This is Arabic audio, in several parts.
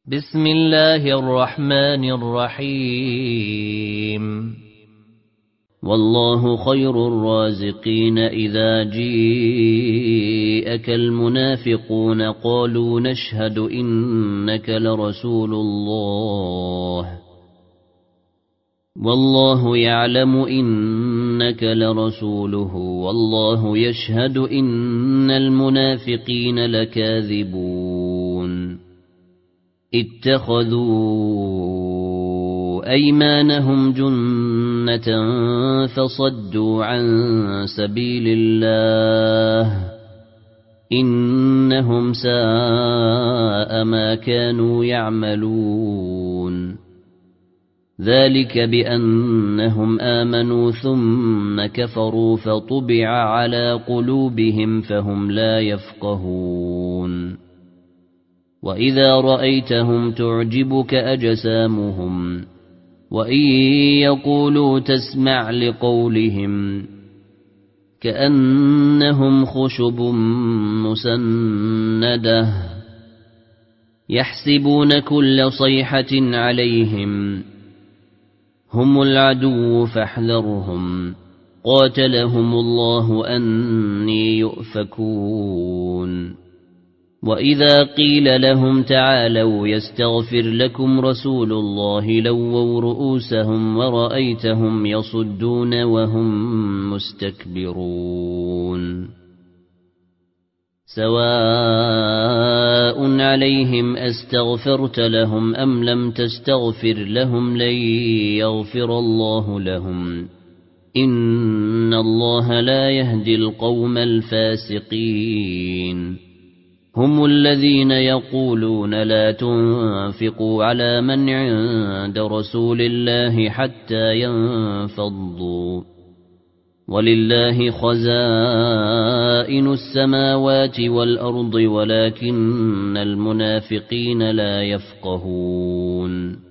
بسم الله الرحمن الرحيم والله خير الرازقين إذا جيءك المنافقون قالوا نشهد إنك لرسول الله والله يعلم إنك لرسوله والله يشهد إن المنافقين لكاذبون اتخذوا أيمانهم جنة فصدوا عن سبيل الله إنهم ساء ما كانوا يعملون ذلك بأنهم آمنوا ثم كفروا فطبع على قلوبهم فهم لا يفقهون وإذا رأيتهم تعجبك أجسامهم وإن يقولوا تسمع لقولهم كأنهم خشب مسندة يحسبون كل صيحة عليهم هم العدو فاحذرهم قاتلهم الله أني يؤفكون وإذا قيل لهم تعالوا يستغفر لكم رسول الله لووا رؤوسهم ورأيتهم يصدون وهم مستكبرون سواء عليهم أستغفرت لهم أم لم تستغفر لهم لن يغفر الله لهم إن الله لا يهدي القوم الفاسقين هم الذين يقولون لا تنفقوا على من عند رسول الله حتى ينفضوا ولله خزائن السماوات والأرض ولكن المنافقين لا يفقهون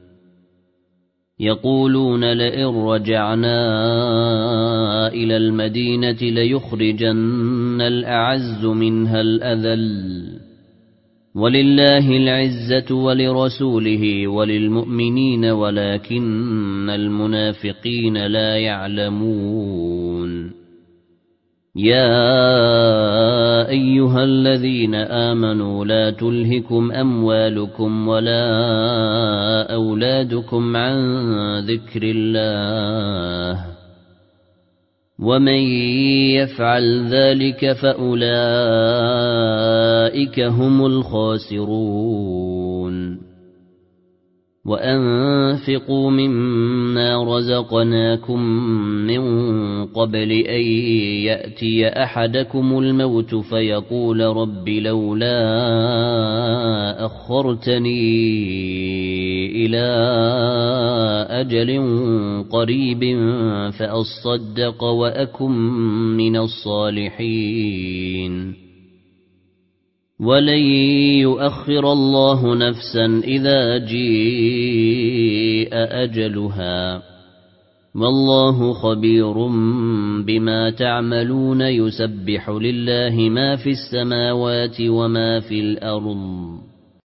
يقولون لئن رجعنا إلى المدينة ليخرجن الأعز منها الأذل ولله العزة ولرسوله وللمؤمنين ولكن المنافقين لا يعلمون يا أيها الذين آمنوا لا تلهكم أموالكم ولا أولادكم عن ذكر الله ومن يفعل ذلك فأولئك هم الخاسرون وأنفقوا مما رزقناكم من قبل أن يأتي أحدكم الموت فيقول رب لولا أخرتني إلى أجل قريب فأصدق وأكن من الصالحين ولن يؤخر الله نفسا إذا جاء أجلها والله خبير بما تعملون يسبح لله ما في السماوات وما في الأرض